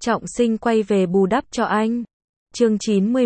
Trọng Sinh quay về bù đắp cho anh. Chương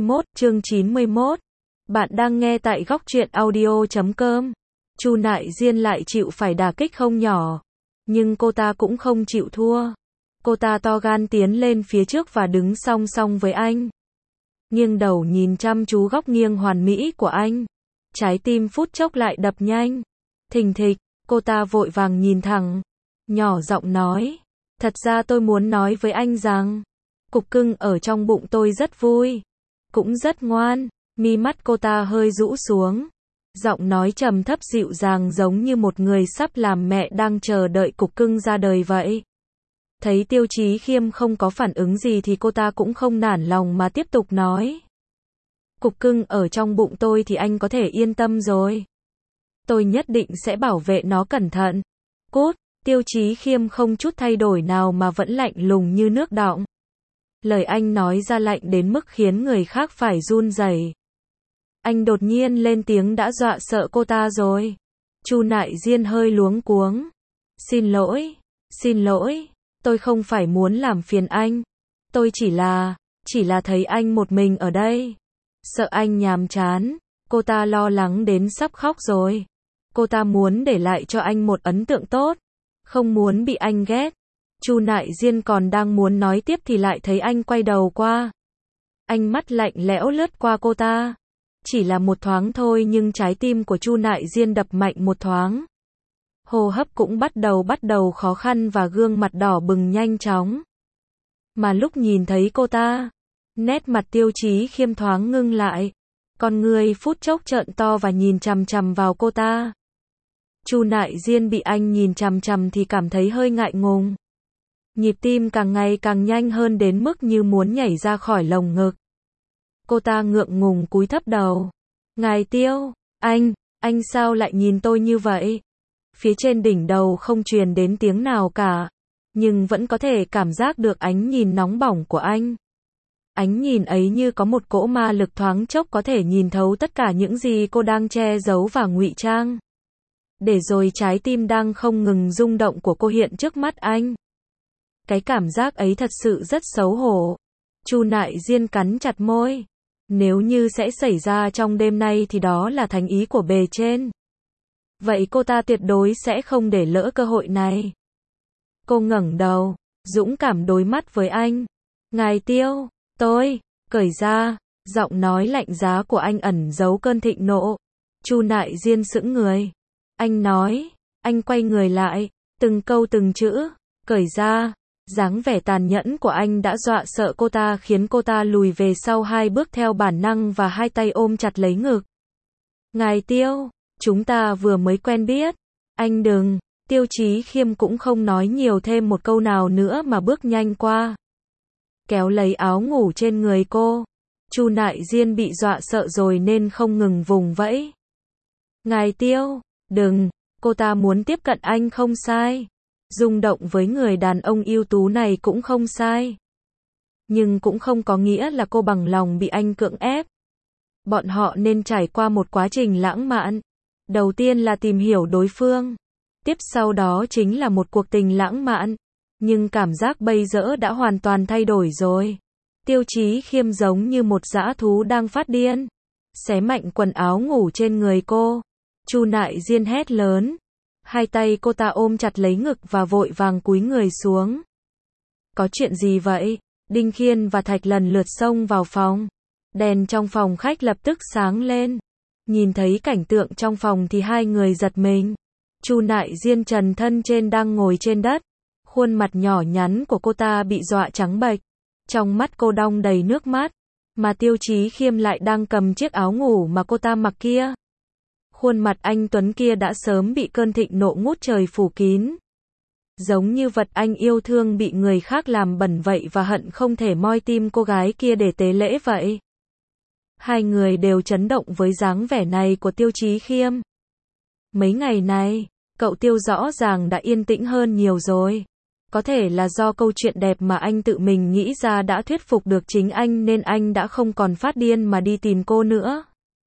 91. Bạn đang nghe tại góc truyện audio.com. Chu Nại Diên lại chịu phải đả kích không nhỏ. Nhưng cô ta cũng không chịu thua. Cô ta to gan tiến lên phía trước và đứng song song với anh. Nghiêng đầu nhìn chăm chú góc nghiêng hoàn mỹ của anh. Trái tim phút chốc lại đập nhanh. Thình thịch, cô ta vội vàng nhìn thẳng. Nhỏ giọng nói. Thật ra tôi muốn nói với anh rằng, cục cưng ở trong bụng tôi rất vui. Cũng rất ngoan. Mi mắt cô ta hơi rũ xuống. Giọng nói trầm thấp dịu dàng giống như một người sắp làm mẹ đang chờ đợi cục cưng ra đời vậy. Thấy Tiêu Chí Khiêm không có phản ứng gì thì cô ta cũng không nản lòng mà tiếp tục nói. Cục cưng ở trong bụng tôi thì anh có thể yên tâm rồi. Tôi nhất định sẽ bảo vệ nó cẩn thận. Cút, Tiêu Chí Khiêm không chút thay đổi nào mà vẫn lạnh lùng như nước đọng. Lời anh nói ra lạnh đến mức khiến người khác phải run rẩy. Anh đột nhiên lên tiếng đã dọa sợ cô ta rồi. Chu Nại Diên hơi luống cuống. Xin lỗi, tôi không phải muốn làm phiền anh. Tôi chỉ là thấy anh một mình ở đây. Sợ anh nhàm chán. Cô ta lo lắng đến sắp khóc rồi. Cô ta muốn để lại cho anh một ấn tượng tốt. Không muốn bị anh ghét. Chu Nại Diên còn đang muốn nói tiếp thì lại thấy anh quay đầu qua. Ánh mắt lạnh lẽo lướt qua cô ta. Chỉ là một thoáng thôi nhưng trái tim của Chu Nại Diên đập mạnh một thoáng. Hô hấp cũng bắt đầu khó khăn và gương mặt đỏ bừng nhanh chóng. Mà lúc nhìn thấy cô ta, nét mặt Tiêu Chí Khiêm thoáng ngưng lại. Con người phút chốc trợn to và nhìn chằm chằm vào cô ta. Chu Nại Diên bị anh nhìn chằm chằm thì cảm thấy hơi ngại ngùng. Nhịp tim càng ngày càng nhanh hơn đến mức như muốn nhảy ra khỏi lồng ngực. Cô ta ngượng ngùng cúi thấp đầu. Ngài Tiêu, anh sao lại nhìn tôi như vậy? Phía trên đỉnh đầu không truyền đến tiếng nào cả, nhưng vẫn có thể cảm giác được ánh nhìn nóng bỏng của anh. Ánh nhìn ấy như có một cỗ ma lực thoáng chốc có thể nhìn thấu tất cả những gì cô đang che giấu và ngụy trang. Để rồi trái tim đang không ngừng rung động của cô hiện trước mắt anh. Cái cảm giác ấy thật sự rất xấu hổ. Chu Nại Diên cắn chặt môi. Nếu như sẽ xảy ra trong đêm nay thì đó là thánh ý của bề trên. Vậy cô ta tuyệt đối sẽ không để lỡ cơ hội này. Cô ngẩng đầu, dũng cảm đối mắt với anh. Ngài Tiêu, tôi, cởi ra, giọng nói lạnh giá của anh ẩn giấu cơn thịnh nộ. Chu Nại Diên sững người. Anh nói, anh quay người lại, từng câu từng chữ, cởi ra. Dáng vẻ tàn nhẫn của anh đã dọa sợ cô ta khiến cô ta lùi về sau 2 bước theo bản năng và hai tay ôm chặt lấy ngực. Ngài Tiêu, chúng ta vừa mới quen biết. Anh đừng, Tiêu Chí Khiêm cũng không nói nhiều thêm một câu nào nữa mà bước nhanh qua. Kéo lấy áo ngủ trên người cô. Chu Nại Diên bị dọa sợ rồi nên không ngừng vùng vẫy. Ngài Tiêu, đừng, cô ta muốn tiếp cận anh không sai. Rung động với người đàn ông ưu tú này cũng không sai. Nhưng cũng không có nghĩa là cô bằng lòng bị anh cưỡng ép. Bọn họ nên trải qua một quá trình lãng mạn. Đầu tiên là tìm hiểu đối phương. Tiếp sau đó chính là một cuộc tình lãng mạn. Nhưng cảm giác bây giờ đã hoàn toàn thay đổi rồi. Tiêu Chí Khiêm giống như một dã thú đang phát điên. Xé mạnh quần áo ngủ trên người cô. Chu Nại Diên hét lớn. Hai tay cô ta ôm chặt lấy ngực và vội vàng cúi người xuống. Có chuyện gì vậy? Đinh Khiên và Thạch lần lượt xông vào phòng. Đèn trong phòng khách lập tức sáng lên. Nhìn thấy cảnh tượng trong phòng thì hai người giật mình. Chu Nại Diên trần thân trên đang ngồi trên đất. Khuôn mặt nhỏ nhắn của cô ta bị dọa trắng bệch. Trong mắt cô đong đầy nước mắt. Mà Tiêu Chí Khiêm lại đang cầm chiếc áo ngủ mà cô ta mặc kia. Khuôn mặt anh tuấn kia đã sớm bị cơn thịnh nộ ngút trời phủ kín. Giống như vật anh yêu thương bị người khác làm bẩn vậy và hận không thể moi tim cô gái kia để tế lễ vậy. Hai người đều chấn động với dáng vẻ này của Tiêu Chí Khiêm. Mấy ngày này, cậu Tiêu rõ ràng đã yên tĩnh hơn nhiều rồi. Có thể là do câu chuyện đẹp mà anh tự mình nghĩ ra đã thuyết phục được chính anh nên anh đã không còn phát điên mà đi tìm cô nữa.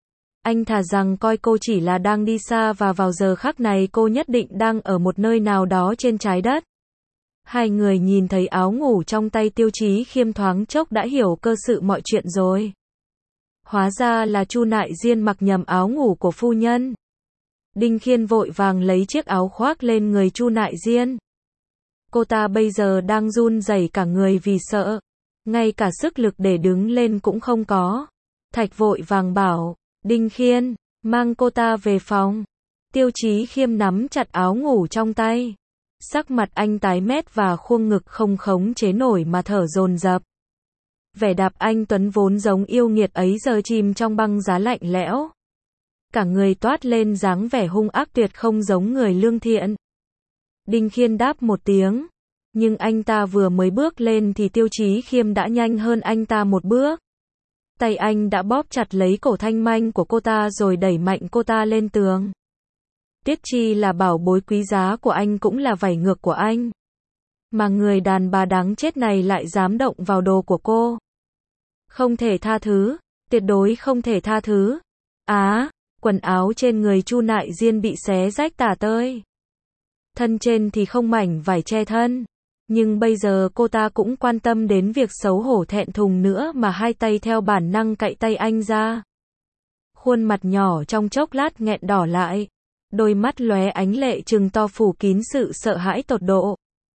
Anh thà rằng coi cô chỉ là đang đi xa và vào giờ khắc này cô nhất định đang ở một nơi nào đó trên trái đất. Hai người nhìn thấy áo ngủ trong tay Tiêu Chí Khiêm thoáng chốc đã hiểu cơ sự mọi chuyện rồi. Hóa ra là Chu Nại Diên mặc nhầm áo ngủ của phu nhân. Đinh Khiên vội vàng lấy chiếc áo khoác lên người Chu Nại Diên. Cô ta bây giờ đang run rẩy cả người vì sợ. Ngay cả sức lực để đứng lên cũng không có. Thạch vội vàng bảo, Đinh Khiên, mang cô ta về phòng. Tiêu Chí Khiêm nắm chặt áo ngủ trong tay. Sắc mặt anh tái mét và khuôn ngực không khống chế nổi mà thở dồn dập. Vẻ đạp anh tuấn vốn giống yêu nghiệt ấy giờ chìm trong băng giá lạnh lẽo. Cả người toát lên dáng vẻ hung ác tuyệt không giống người lương thiện. Đinh Khiên đáp một tiếng. Nhưng anh ta vừa mới bước lên thì Tiêu Chí Khiêm đã nhanh hơn anh ta một bước. Tay anh đã bóp chặt lấy cổ thanh manh của cô ta rồi đẩy mạnh cô ta lên tường. Tiết Chi là bảo bối quý giá của anh cũng là vảy ngược của anh. Mà người đàn bà đáng chết này lại dám động vào đồ của cô. Không thể tha thứ, tuyệt đối không thể tha thứ. Quần áo trên người Chu Nại Diên bị xé rách tả tơi. Thân trên thì không mảnh vải che thân. Nhưng bây giờ cô ta cũng quan tâm đến việc xấu hổ thẹn thùng nữa mà hai tay theo bản năng cạy tay anh ra. Khuôn mặt nhỏ trong chốc lát nghẹn đỏ lại. Đôi mắt lóe ánh lệ trừng to phủ kín sự sợ hãi tột độ.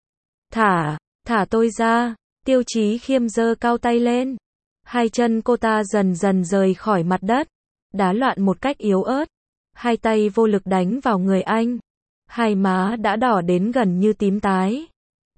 Thả tôi ra. Tiêu Chí Khiêm giơ cao tay lên. Hai chân cô ta dần dần rời khỏi mặt đất. Đá loạn một cách yếu ớt. Hai tay vô lực đánh vào người anh. Hai má đã đỏ đến gần như tím tái.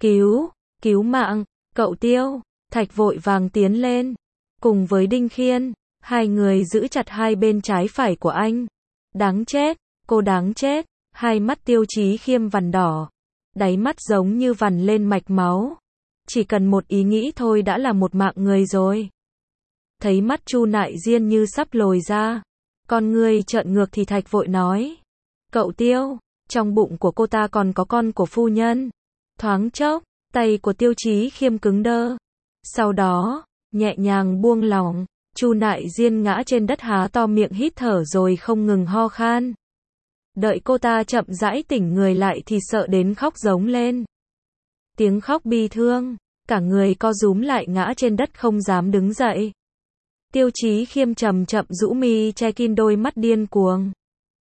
Cứu mạng, cậu Tiêu. Thạch vội vàng tiến lên. Cùng với Đinh Khiên, hai người giữ chặt hai bên trái phải của anh. Đáng chết, cô đáng chết. Hai mắt Tiêu Chí Khiêm vằn đỏ. Đáy mắt giống như vằn lên mạch máu. Chỉ cần một ý nghĩ thôi đã là một mạng người rồi. Thấy mắt Chu Nại Diên như sắp lồi ra. Con người trợn ngược thì Thạch vội nói. Cậu Tiêu, trong bụng của cô ta còn có con của phu nhân. Thoáng chốc, tay của Tiêu Chí Khiêm cứng đơ. Sau đó, nhẹ nhàng buông lỏng, Chu Nại Diên ngã trên đất há to miệng hít thở rồi không ngừng ho khan. Đợi cô ta chậm rãi tỉnh người lại thì sợ đến khóc giống lên. Tiếng khóc bi thương, cả người co rúm lại ngã trên đất không dám đứng dậy. Tiêu Chí Khiêm chậm chậm rũ mi che kín đôi mắt điên cuồng.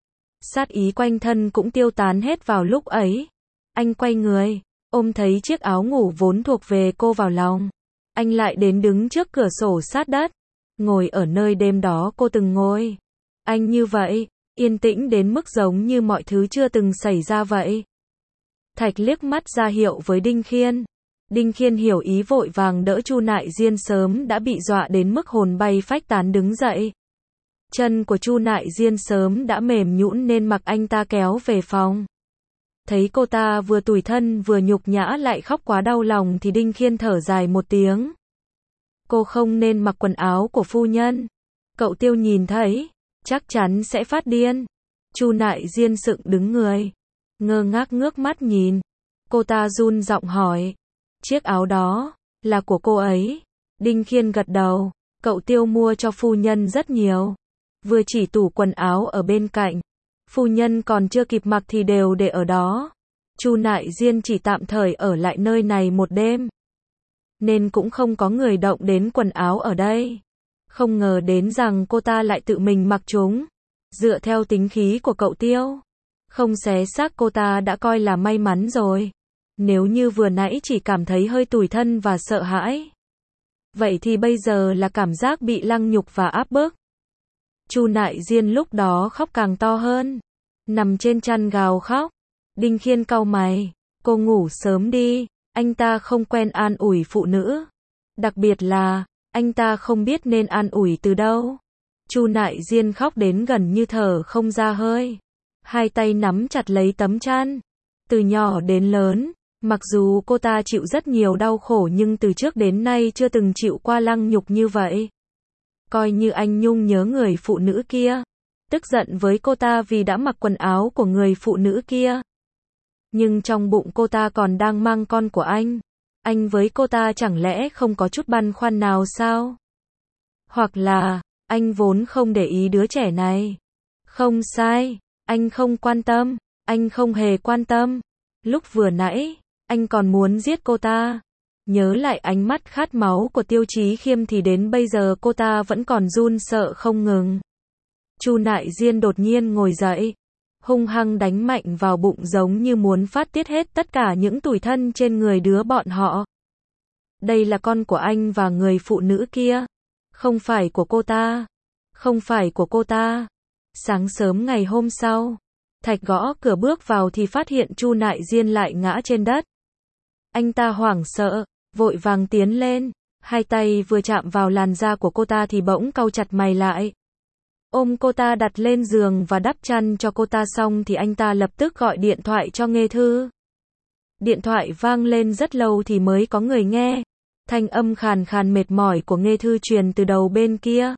Sát ý quanh thân cũng tiêu tán hết vào lúc ấy. Anh quay người, ôm thấy chiếc áo ngủ vốn thuộc về cô vào lòng. Anh lại đến đứng trước cửa sổ sát đất, ngồi ở nơi đêm đó cô từng ngồi. Anh như vậy, yên tĩnh đến mức giống như mọi thứ chưa từng xảy ra vậy. Thạch liếc mắt ra hiệu với Đinh Khiên. Đinh Khiên hiểu ý vội vàng đỡ Chu Nại Diên sớm đã bị dọa đến mức hồn bay phách tán đứng dậy. Chân của Chu Nại Diên sớm đã mềm nhũn nên mặc anh ta kéo về phòng. Thấy cô ta vừa tủi thân vừa nhục nhã lại khóc quá đau lòng thì Đinh Khiên thở dài một tiếng. Cô không nên mặc quần áo của phu nhân. Cậu Tiêu nhìn thấy, chắc chắn sẽ phát điên. Chu Nại Diên sững đứng người, ngơ ngác ngước mắt nhìn. Cô ta run giọng hỏi. Chiếc áo đó, là của cô ấy. Đinh Khiên gật đầu. Cậu Tiêu mua cho phu nhân rất nhiều. Vừa chỉ tủ quần áo ở bên cạnh. Phu nhân còn chưa kịp mặc thì đều để ở đó. Chu Nại Diên chỉ tạm thời ở lại nơi này một đêm. Nên cũng không có người động đến quần áo ở đây. Không ngờ đến rằng cô ta lại tự mình mặc chúng. Dựa theo tính khí của cậu Tiêu, không xé xác cô ta đã coi là may mắn rồi. Nếu như vừa nãy chỉ cảm thấy hơi tủi thân và sợ hãi, vậy thì bây giờ là cảm giác bị lăng nhục và áp bức. Chu Nại Diên lúc đó khóc càng to hơn, nằm trên chăn gào khóc. Đinh Khiên cau mày, cô ngủ sớm đi, anh ta không quen an ủi phụ nữ. Đặc biệt là, anh ta không biết nên an ủi từ đâu. Chu Nại Diên khóc đến gần như thở không ra hơi. Hai tay nắm chặt lấy tấm chăn. Từ nhỏ đến lớn, mặc dù cô ta chịu rất nhiều đau khổ nhưng từ trước đến nay chưa từng chịu qua lăng nhục như vậy. Coi như anh Nhung nhớ người phụ nữ kia, tức giận với cô ta vì đã mặc quần áo của người phụ nữ kia. Nhưng trong bụng cô ta còn đang mang con của anh với cô ta chẳng lẽ không có chút băn khoăn nào sao? Hoặc là, anh vốn không để ý đứa trẻ này. Không sai, anh không quan tâm, anh không hề quan tâm. Lúc vừa nãy, Anh còn muốn giết cô ta. Nhớ lại ánh mắt khát máu của Tiêu Chí Khiêm thì đến bây giờ cô ta vẫn còn run sợ không ngừng. Chu Nại Diên đột nhiên ngồi dậy, hung hăng đánh mạnh vào bụng giống như muốn phát tiết hết tất cả những tủi thân trên người đứa bọn họ. Đây là con của anh và người phụ nữ kia. Không phải của cô ta. Không phải của cô ta. Sáng sớm ngày hôm sau, Thạch gõ cửa bước vào thì phát hiện Chu Nại Diên lại ngã trên đất. Anh ta hoảng sợ, vội vàng tiến lên, hai tay vừa chạm vào làn da của cô ta thì bỗng cau chặt mày lại. Ôm cô ta đặt lên giường và đắp chăn cho cô ta xong thì anh ta lập tức gọi điện thoại cho Nghê Thư. Điện thoại vang lên rất lâu thì mới có người nghe. Thanh âm khàn khàn mệt mỏi của Nghê Thư truyền từ đầu bên kia.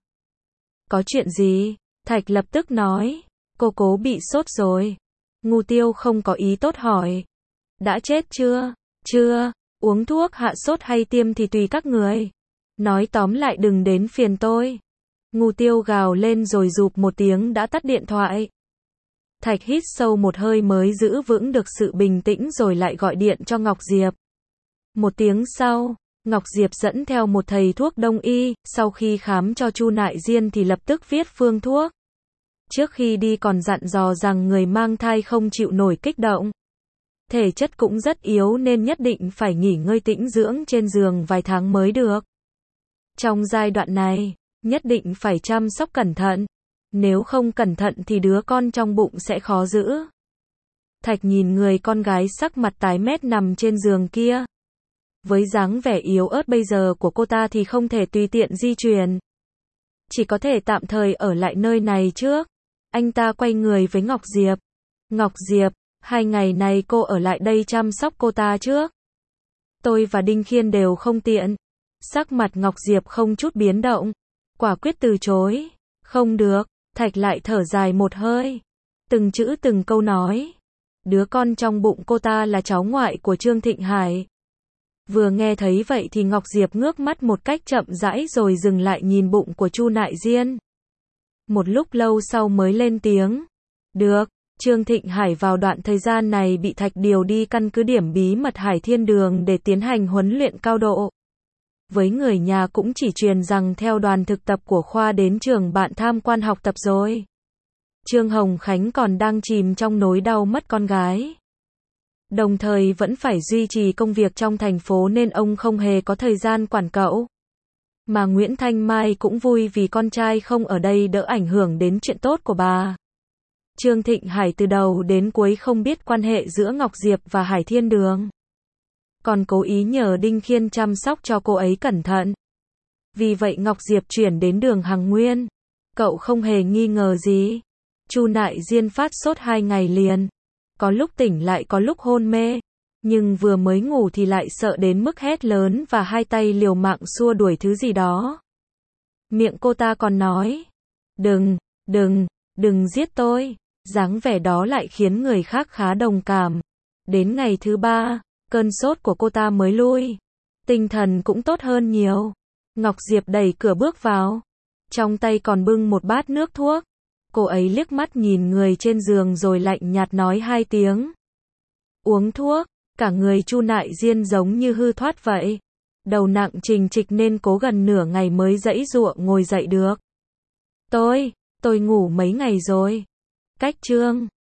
Có chuyện gì? Thạch lập tức nói. Cô cố bị sốt rồi. Ngu Tiêu không có ý tốt hỏi. Đã chết chưa? Chưa. Uống thuốc hạ sốt hay tiêm thì tùy các người. Nói tóm lại đừng đến phiền tôi. Ngu Tiêu gào lên rồi rụp một tiếng đã tắt điện thoại. Thạch hít sâu một hơi mới giữ vững được sự bình tĩnh rồi lại gọi điện cho Ngọc Diệp. Một tiếng sau, Ngọc Diệp dẫn theo một thầy thuốc đông y, sau khi khám cho Chu Nại Diên thì lập tức viết phương thuốc. Trước khi đi còn dặn dò rằng người mang thai không chịu nổi kích động. Thể chất cũng rất yếu nên nhất định phải nghỉ ngơi tĩnh dưỡng trên giường vài tháng mới được. Trong giai đoạn này, nhất định phải chăm sóc cẩn thận. Nếu không cẩn thận thì đứa con trong bụng sẽ khó giữ. Thạch nhìn người con gái sắc mặt tái mét nằm trên giường kia. Với dáng vẻ yếu ớt bây giờ của cô ta thì không thể tùy tiện di chuyển. Chỉ có thể tạm thời ở lại nơi này trước. Anh ta quay người với Ngọc Diệp. Ngọc Diệp, 2 ngày này cô ở lại đây chăm sóc cô ta trước. Tôi và Đinh Khiên đều không tiện. Sắc mặt Ngọc Diệp không chút biến động. Quả quyết từ chối. Không được. Thạch lại thở dài một hơi. Từng chữ từng câu nói. Đứa con trong bụng cô ta là cháu ngoại của Trương Thịnh Hải. Vừa nghe thấy vậy thì Ngọc Diệp ngước mắt một cách chậm rãi rồi dừng lại nhìn bụng của Chu Nại Diên. Một lúc lâu sau mới lên tiếng. Được, Trương Thịnh Hải vào đoạn thời gian này bị Thạch điều đi căn cứ điểm bí mật Hải Thiên Đường để tiến hành huấn luyện cao độ. Với người nhà cũng chỉ truyền rằng theo đoàn thực tập của khoa đến trường bạn tham quan học tập rồi. Trương Hồng Khánh còn đang chìm trong nỗi đau mất con gái. Đồng thời vẫn phải duy trì công việc trong thành phố nên ông không hề có thời gian quản cậu. Mà Nguyễn Thanh Mai cũng vui vì con trai không ở đây đỡ ảnh hưởng đến chuyện tốt của bà. Trương Thịnh Hải từ đầu đến cuối không biết quan hệ giữa Ngọc Diệp và Hải Thiên Đường. Còn cố ý nhờ Đinh Khiên chăm sóc cho cô ấy cẩn thận. Vì vậy Ngọc Diệp chuyển đến Đường Hằng Nguyên. Cậu không hề nghi ngờ gì. Chu Nại Diên phát sốt 2 ngày liền. Có lúc tỉnh lại có lúc hôn mê. Nhưng vừa mới ngủ thì lại sợ đến mức hét lớn và hai tay liều mạng xua đuổi thứ gì đó. Miệng cô ta còn nói. Đừng giết tôi. Dáng vẻ đó lại khiến người khác khá đồng cảm. Đến ngày thứ 3, cơn sốt của cô ta mới lui. Tinh thần cũng tốt hơn nhiều. Ngọc Diệp đẩy cửa bước vào. Trong tay còn bưng một bát nước thuốc. Cô ấy liếc mắt nhìn người trên giường rồi lạnh nhạt nói 2 tiếng. Uống thuốc. Cả người Chu Nại Diên giống như hư thoát vậy. Đầu nặng trình trịch nên cố gần nửa ngày mới giãy giụa ngồi dậy được. Tôi ngủ mấy ngày rồi. Cách chương